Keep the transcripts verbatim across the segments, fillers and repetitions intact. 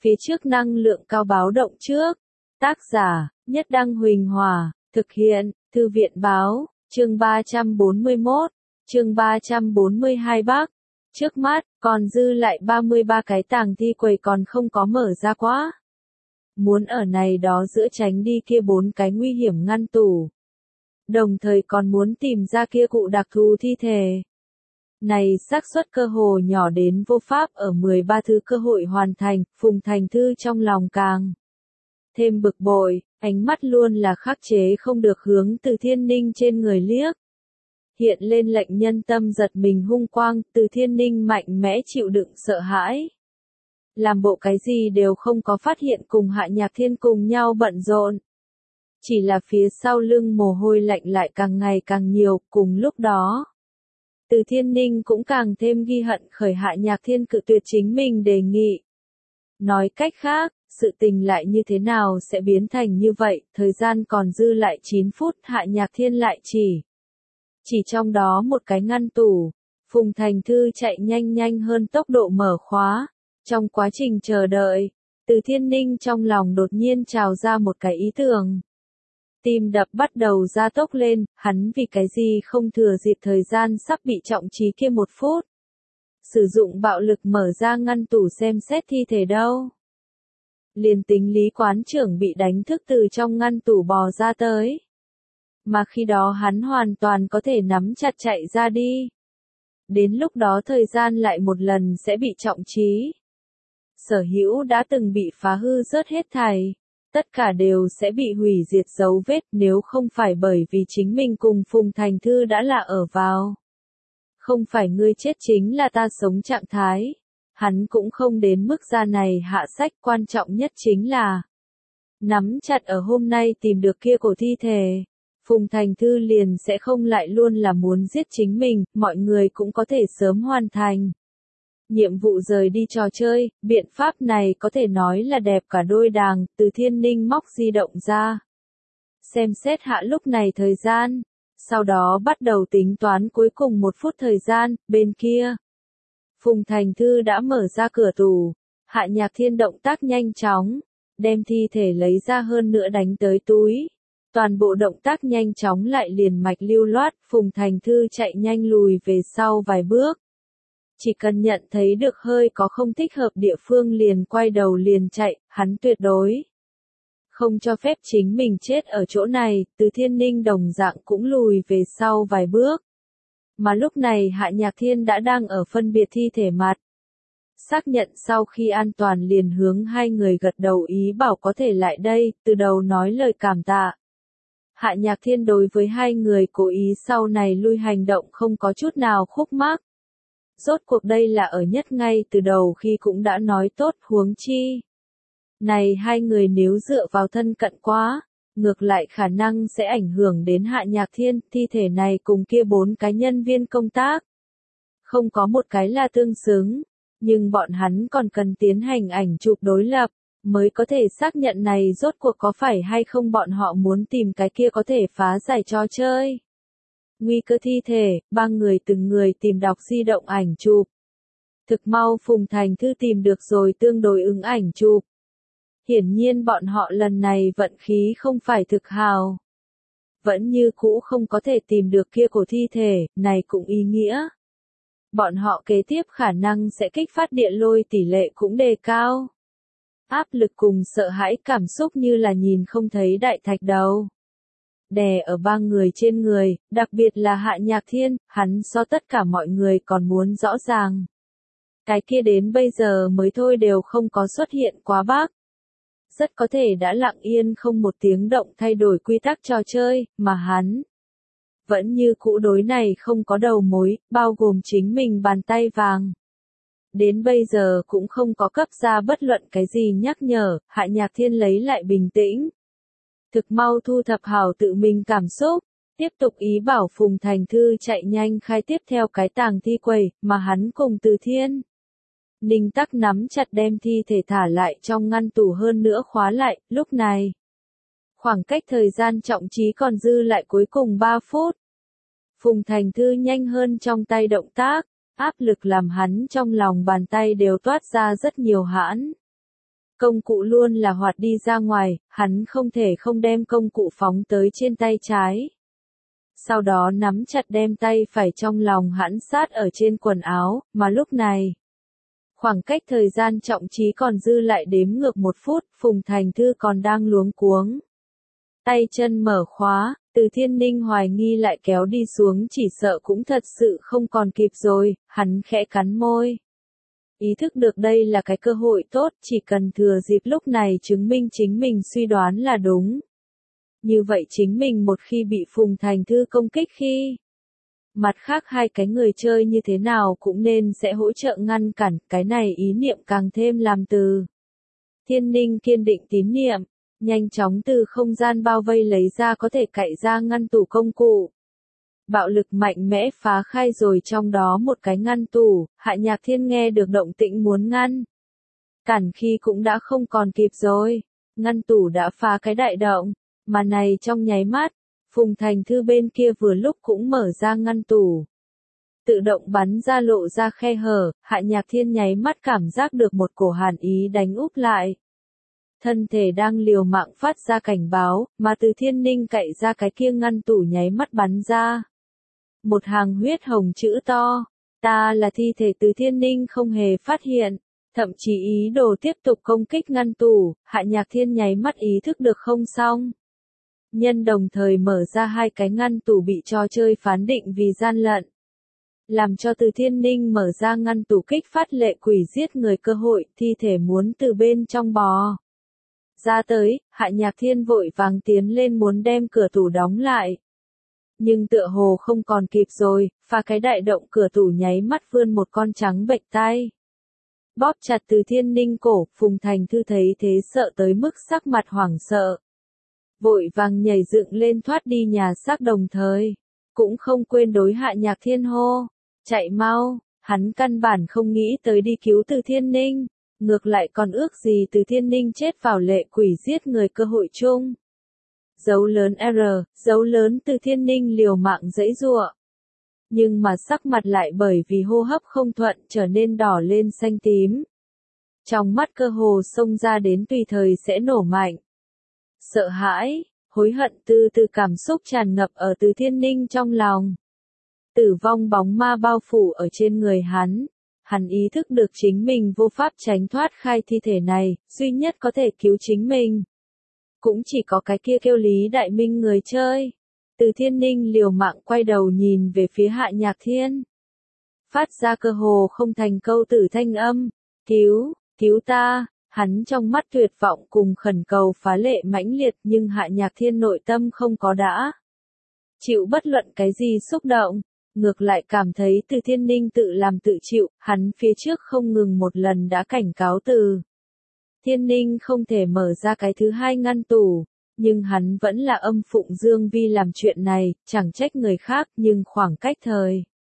Phía trước năng lượng cao báo động trước. Tác giả, Nhất Đăng Huỳnh Hòa, thực hiện, Thư viện Báo, chương ba trăm bốn mươi mốt, chương ba trăm bốn mươi hai Bắc. Trước mắt, còn dư lại ba mươi ba cái tàng thi quầy còn không có mở ra quá. Muốn ở này đó giữa tránh đi kia bốn cái nguy hiểm ngăn tủ. Đồng thời còn muốn tìm ra kia cụ đặc thù thi thể. Này xác suất cơ hồ nhỏ đến vô pháp ở mười ba thứ cơ hội hoàn thành, Phùng Thành Thư trong lòng càng thêm bực bội, ánh mắt luôn là khắc chế không được hướng Từ Thiên Ninh trên người liếc. Hiện lên lệnh nhân tâm giật mình hung quang, Từ Thiên Ninh mạnh mẽ chịu đựng sợ hãi. Làm bộ cái gì đều không có phát hiện cùng Hạ Nhạc Thiên cùng nhau bận rộn. Chỉ là phía sau lưng mồ hôi lạnh lại càng ngày càng nhiều, cùng lúc đó. Từ Thiên Ninh cũng càng thêm ghi hận khởi Hạ Nhạc Thiên cự tuyệt chính mình đề nghị. Nói cách khác, sự tình lại như thế nào sẽ biến thành như vậy, thời gian còn dư lại chín phút, Hạ Nhạc Thiên lại chỉ. Chỉ trong đó một cái ngăn tủ, Phùng Thành Thư chạy nhanh nhanh hơn tốc độ mở khóa. Trong quá trình chờ đợi, Từ Thiên Ninh trong lòng đột nhiên trào ra một cái ý tưởng. Tim đập bắt đầu gia tốc lên, hắn vì cái gì không thừa dịp thời gian sắp bị trọng trí kia một phút. Sử dụng bạo lực mở ra ngăn tủ xem xét thi thể đâu. Liền tính Lý quán trưởng bị đánh thức từ trong ngăn tủ bò ra tới. Mà khi đó hắn hoàn toàn có thể nắm chặt chạy ra đi. Đến lúc đó thời gian lại một lần sẽ bị trọng trí. Sở hữu đã từng bị phá hư rớt hết thảy. Tất cả đều sẽ bị hủy diệt dấu vết nếu không phải bởi vì chính mình cùng Phùng Thành Thư đã là ở vào. Không phải ngươi chết chính là ta sống trạng thái. Hắn cũng không đến mức ra này hạ sách, quan trọng nhất chính là nắm chặt ở hôm nay tìm được kia cổ thi thể. Phùng Thành Thư liền sẽ không lại luôn là muốn giết chính mình, mọi người cũng có thể sớm hoàn thành. Nhiệm vụ rời đi trò chơi, biện pháp này có thể nói là đẹp cả đôi đàng, Từ Thiên Ninh móc di động ra. Xem xét hạ lúc này thời gian, sau đó bắt đầu tính toán cuối cùng một phút thời gian, bên kia. Phùng Thành Thư đã mở ra cửa tủ, Hạ Nhạc Thiên động tác nhanh chóng, đem thi thể lấy ra hơn nữa đánh tới túi. Toàn bộ động tác nhanh chóng lại liền mạch lưu loát, Phùng Thành Thư chạy nhanh lùi về sau vài bước. Chỉ cần nhận thấy được hơi có không thích hợp địa phương liền quay đầu liền chạy, hắn tuyệt đối không cho phép chính mình chết ở chỗ này, Từ Thiên Ninh đồng dạng cũng lùi về sau vài bước. Mà lúc này Hạ Nhạc Thiên đã đang ở phân biệt thi thể mặt. Xác nhận sau khi an toàn liền hướng hai người gật đầu ý bảo có thể lại đây, từ đầu nói lời cảm tạ. Hạ Nhạc Thiên đối với hai người cố ý sau này lui hành động không có chút nào khúc mắc. Rốt cuộc đây là ở nhất ngay từ đầu khi cũng đã nói tốt huống chi. Này hai người nếu dựa vào thân cận quá, ngược lại khả năng sẽ ảnh hưởng đến Hạ Nhạc Thiên, thi thể này cùng kia bốn cái nhân viên công tác. Không có một cái là tương xứng, nhưng bọn hắn còn cần tiến hành ảnh chụp đối lập, mới có thể xác nhận này rốt cuộc có phải hay không bọn họ muốn tìm cái kia có thể phá giải trò chơi. Nguy cơ thi thể, ba người từng người tìm đọc di động ảnh chụp. Thực mau Phùng Thành Thư tìm được rồi tương đối ứng ảnh chụp. Hiển nhiên bọn họ lần này vận khí không phải thực hào. Vẫn như cũ không có thể tìm được kia cổ thi thể, này cũng ý nghĩa. Bọn họ kế tiếp khả năng sẽ kích phát điện lôi tỷ lệ cũng đề cao. Áp lực cùng sợ hãi cảm xúc như là nhìn không thấy đại thạch đầu. Đè ở ba người trên người, đặc biệt là Hạ Nhạc Thiên, hắn so tất cả mọi người còn muốn rõ ràng. Cái kia đến bây giờ mới thôi đều không có xuất hiện quá bác. Rất có thể đã lặng yên không một tiếng động thay đổi quy tắc trò chơi, mà hắn vẫn như cũ đối này không có đầu mối, bao gồm chính mình bàn tay vàng. Đến bây giờ cũng không có cấp ra bất luận cái gì nhắc nhở, Hạ Nhạc Thiên lấy lại bình tĩnh. Thực mau thu thập hào tự mình cảm xúc, tiếp tục ý bảo Phùng Thành Thư chạy nhanh khai tiếp theo cái tàng thi quầy, mà hắn cùng Từ Thiên Ninh tắc nắm chặt đem thi thể thả lại trong ngăn tủ hơn nữa khóa lại, lúc này. Khoảng cách thời gian trọng trí còn dư lại cuối cùng ba phút. Phùng Thành Thư nhanh hơn trong tay động tác, áp lực làm hắn trong lòng bàn tay đều toát ra rất nhiều hãn. Công cụ luôn là hoạt đi ra ngoài, hắn không thể không đem công cụ phóng tới trên tay trái. Sau đó nắm chặt đem tay phải trong lòng hãn sát ở trên quần áo, mà lúc này, khoảng cách thời gian trọng trí còn dư lại đếm ngược một phút, Phùng Thành Thư còn đang luống cuống. Tay chân mở khóa, Từ Thiên Ninh hoài nghi lại kéo đi xuống chỉ sợ cũng thật sự không còn kịp rồi, hắn khẽ cắn môi. Ý thức được đây là cái cơ hội tốt, chỉ cần thừa dịp lúc này chứng minh chính mình suy đoán là đúng. Như vậy chính mình một khi bị Phùng Thành Thư công kích khi mặt khác hai cái người chơi như thế nào cũng nên sẽ hỗ trợ ngăn cản, cái này ý niệm càng thêm làm Từ Thiên Ninh kiên định tín niệm, nhanh chóng từ không gian bao vây lấy ra có thể cậy ra ngăn tủ công cụ. Bạo lực mạnh mẽ phá khai rồi trong đó một cái ngăn tủ, Hạ Nhạc Thiên nghe được động tĩnh muốn ngăn cản khi cũng đã không còn kịp rồi, ngăn tủ đã phá cái đại động, mà này trong nháy mắt, Phùng Thành Thư bên kia vừa lúc cũng mở ra ngăn tủ. Tự động bắn ra lộ ra khe hở, Hạ Nhạc Thiên nháy mắt cảm giác được một cổ hàn ý đánh úp lại. Thân thể đang liều mạng phát ra cảnh báo, mà Từ Thiên Ninh cậy ra cái kia ngăn tủ nháy mắt bắn ra. Một hàng huyết hồng chữ to, ta là thi thể Từ Thiên Ninh không hề phát hiện, thậm chí ý đồ tiếp tục công kích ngăn tủ, Hạ Nhạc Thiên nháy mắt ý thức được không xong. Nhân đồng thời mở ra hai cái ngăn tủ bị trò chơi phán định vì gian lận. Làm cho Từ Thiên Ninh mở ra ngăn tủ kích phát lệ quỷ giết người cơ hội, thi thể muốn từ bên trong bò ra tới, Hạ Nhạc Thiên vội vàng tiến lên muốn đem cửa tủ đóng lại. Nhưng tựa hồ không còn kịp rồi, phá cái đại động cửa tủ nháy mắt vươn một con trắng bệnh tay. Bóp chặt Từ Thiên Ninh cổ, Phùng Thành Thư thấy thế sợ tới mức sắc mặt hoảng sợ. Vội vàng nhảy dựng lên thoát đi nhà xác đồng thời. Cũng không quên đối Hạ Nhạc Thiên hô. Chạy mau, hắn căn bản không nghĩ tới đi cứu Từ Thiên Ninh. Ngược lại còn ước gì Từ Thiên Ninh chết vào lệ quỷ giết người cơ hội chung. Dấu lớn R, dấu lớn Từ Thiên Ninh liều mạng giãy giụa. Nhưng mà sắc mặt lại bởi vì hô hấp không thuận trở nên đỏ lên xanh tím. Trong mắt cơ hồ xông ra đến tùy thời sẽ nổ mạnh. Sợ hãi, hối hận từ từ cảm xúc tràn ngập ở Từ Thiên Ninh trong lòng. Tử vong bóng ma bao phủ ở trên người hắn. Hắn ý thức được chính mình vô pháp tránh thoát khai thi thể này, duy nhất có thể cứu chính mình. Cũng chỉ có cái kia kêu Lý Đại Minh người chơi. Từ Thiên Ninh liều mạng quay đầu nhìn về phía Hạ Nhạc Thiên. Phát ra cơ hồ không thành câu tử thanh âm. Cứu, cứu ta, hắn trong mắt tuyệt vọng cùng khẩn cầu phá lệ mãnh liệt nhưng Hạ Nhạc Thiên nội tâm không có đã. Chịu bất luận cái gì xúc động. Ngược lại cảm thấy Từ Thiên Ninh tự làm tự chịu, hắn phía trước không ngừng một lần đã cảnh cáo Từ Thiên Ninh không thể mở ra cái thứ hai ngăn tủ, nhưng hắn vẫn là âm phụng Dương Vi làm chuyện này, chẳng trách người khác nhưng khoảng cách thời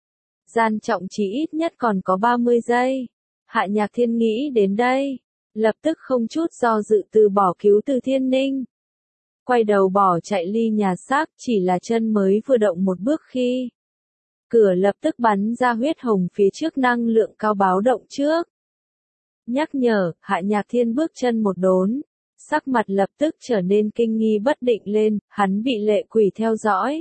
gian trọng chỉ ít nhất còn có ba mươi giây. Hạ Nhạc Thiên nghĩ đến đây, lập tức không chút do dự từ bỏ cứu Từ Thiên Ninh. Quay đầu bỏ chạy ly nhà xác chỉ là chân mới vừa động một bước khi cửa lập tức bắn ra huyết hồng phía trước năng lượng cao báo động trước. Nhắc nhở, Hạ Nhạc Thiên bước chân một đốn, sắc mặt lập tức trở nên kinh nghi bất định lên, hắn bị lệ quỷ theo dõi.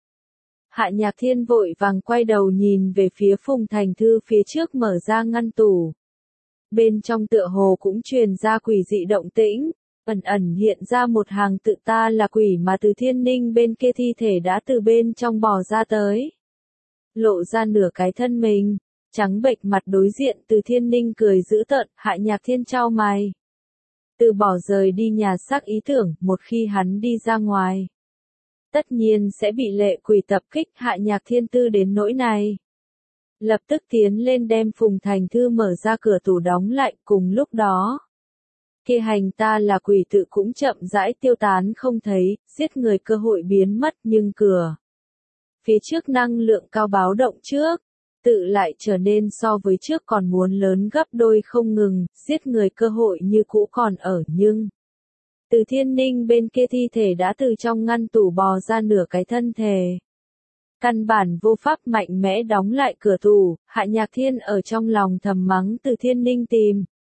Hạ Nhạc Thiên vội vàng quay đầu nhìn về phía Phùng Thành Thư phía trước mở ra ngăn tủ. Bên trong tựa hồ cũng truyền ra quỷ dị động tĩnh, ẩn ẩn hiện ra một hàng tự ta là quỷ mà Từ Thiên Ninh bên kia thi thể đã từ bên trong bò ra tới. Lộ ra nửa cái thân mình, trắng bệch mặt đối diện Từ Thiên Ninh cười dữ tợn, Hạ Nhạc Thiên chau mày. Từ bỏ rời đi nhà xác ý tưởng, một khi hắn đi ra ngoài. Tất nhiên sẽ bị lệ quỷ tập kích, Hạ Nhạc Thiên tư đến nỗi này. Lập tức tiến lên đem Phùng Thành Thư mở ra cửa tủ đóng lại, cùng lúc đó. Kia hành ta là quỷ tự cũng chậm rãi tiêu tán không thấy, giết người cơ hội biến mất nhưng cửa. Phía trước năng lượng cao báo động trước, tự lại trở nên so với trước còn muốn lớn gấp đôi không ngừng, giết người cơ hội như cũ còn ở nhưng. Từ Thiên Ninh bên kia thi thể đã từ trong ngăn tủ bò ra nửa cái thân thể. Căn bản vô pháp mạnh mẽ đóng lại cửa tủ, Hạ Nhạc Thiên ở trong lòng thầm mắng Từ Thiên Ninh tìm.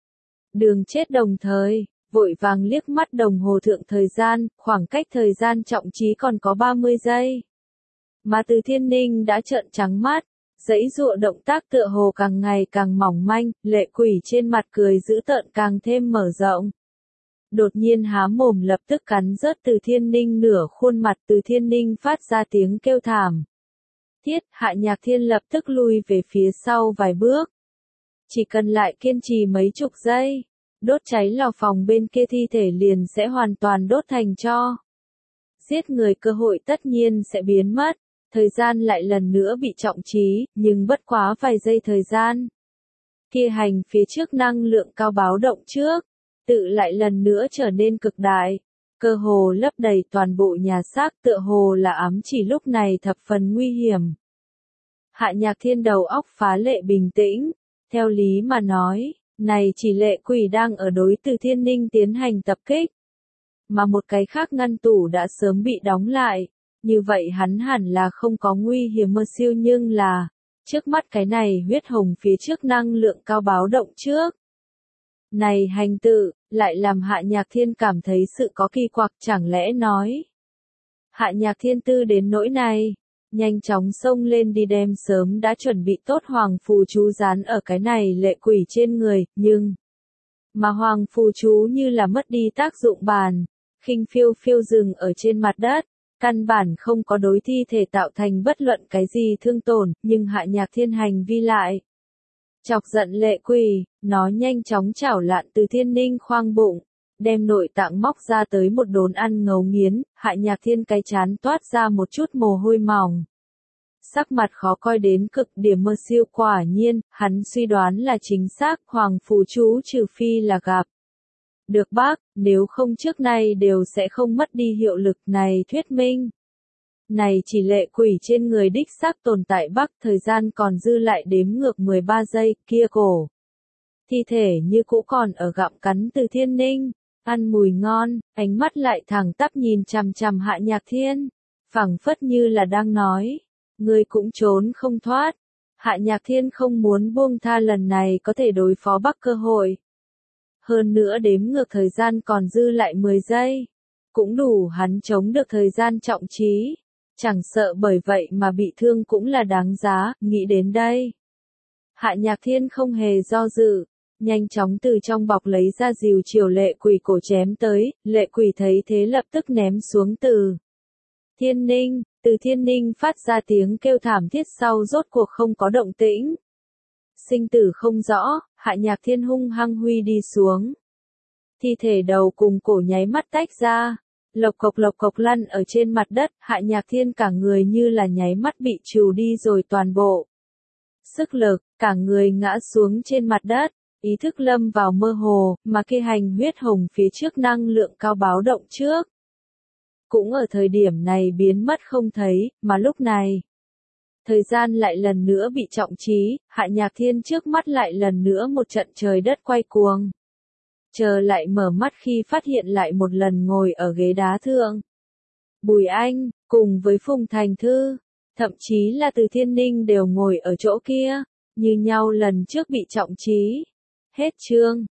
Đường chết đồng thời, vội vàng liếc mắt đồng hồ thượng thời gian, khoảng cách thời gian trọng trí còn có ba mươi giây. Mà Từ Thiên Ninh đã trợn trắng mắt, giãy giụa động tác tựa hồ càng ngày càng mỏng manh, lệ quỷ trên mặt cười dữ tợn càng thêm mở rộng. Đột nhiên há mồm lập tức cắn rớt Từ Thiên Ninh nửa khuôn mặt, Từ Thiên Ninh phát ra tiếng kêu thảm. Thiết, Hạ Nhạc Thiên lập tức lui về phía sau vài bước. Chỉ cần lại kiên trì mấy chục giây, đốt cháy lò phòng bên kia thi thể liền sẽ hoàn toàn đốt thành tro. Giết người cơ hội tất nhiên sẽ biến mất, thời gian lại lần nữa bị trọng trí, nhưng bất quá vài giây thời gian. Kia hành phía trước năng lượng cao báo động trước, tự lại lần nữa trở nên cực đại, cơ hồ lấp đầy toàn bộ nhà xác, tựa hồ là ám chỉ lúc này thập phần nguy hiểm. Hạ Nhạc Thiên đầu óc phá lệ bình tĩnh, theo lý mà nói, này chỉ lệ quỷ đang ở đối Từ Thiên Ninh tiến hành tập kích, mà một cái khác ngăn tủ đã sớm bị đóng lại, như vậy hắn hẳn là không có nguy hiểm mơ siêu, nhưng là, trước mắt cái này huyết hồng phía trước năng lượng cao báo động trước. Này hành tự, lại làm Hạ Nhạc Thiên cảm thấy sự có kỳ quặc, chẳng lẽ nói. Hạ Nhạc Thiên tư đến nỗi này, nhanh chóng xông lên đi đem sớm đã chuẩn bị tốt hoàng phù chú dán ở cái này lệ quỷ trên người, nhưng mà hoàng phù chú như là mất đi tác dụng bàn, khinh phiêu phiêu dừng ở trên mặt đất, căn bản không có đối thi thể tạo thành bất luận cái gì thương tổn, nhưng Hạ Nhạc Thiên hành vi lại chọc giận lệ quỷ, nó nhanh chóng chảo lạn Từ Thiên Ninh khoang bụng, đem nội tạng móc ra tới một đốn ăn ngấu nghiến. Hạ Nhạc Thiên cái chán toát ra một chút mồ hôi mỏng. Sắc mặt khó coi đến cực điểm, mơ siêu quả nhiên, hắn suy đoán là chính xác, hoàng phù chú trừ phi là gặp được bác, nếu không trước nay đều sẽ không mất đi hiệu lực. Này thuyết minh, này chỉ lệ quỷ trên người đích xác tồn tại bác, thời gian còn dư lại đếm ngược mười ba giây, kia cổ thi thể như cũ còn ở gặm cắn Từ Thiên Ninh, ăn mùi ngon, ánh mắt lại thẳng tắp nhìn chằm chằm Hạ Nhạc Thiên, phảng phất như là đang nói, ngươi cũng trốn không thoát. Hạ Nhạc Thiên không muốn buông tha lần này có thể đối phó Bắc cơ hội. Hơn nữa đếm ngược thời gian còn dư lại mười giây, cũng đủ hắn chống được thời gian trọng trí, chẳng sợ bởi vậy mà bị thương cũng là đáng giá. Nghĩ đến đây, Hạ Nhạc Thiên không hề do dự, nhanh chóng từ trong bọc lấy ra rìu chiều lệ quỷ cổ chém tới. Lệ quỷ thấy thế lập tức ném xuống Từ Thiên Ninh, Từ Thiên Ninh phát ra tiếng kêu thảm thiết, sau rốt cuộc không có động tĩnh. Sinh tử không rõ, Hạ Nhạc Thiên hung hăng huy đi xuống. Thi thể đầu cùng cổ nháy mắt tách ra, lộc cộc lộc cộc lăn ở trên mặt đất. Hạ Nhạc Thiên cả người như là nháy mắt bị trừ đi rồi toàn bộ sức lực, cả người ngã xuống trên mặt đất, ý thức lâm vào mơ hồ, mà kia hành huyết hồng phía trước năng lượng cao báo động trước cũng ở thời điểm này biến mất không thấy, mà lúc này thời gian lại lần nữa bị trọng trí. Hạ Nhạc Thiên trước mắt lại lần nữa một trận trời đất quay cuồng. Chờ lại mở mắt khi phát hiện lại một lần ngồi ở ghế đá thượng. Bùi Anh, cùng với Phùng Thành Thư, thậm chí là Từ Thiên Ninh đều ngồi ở chỗ kia, như nhau lần trước bị trọng trí. Hết chương.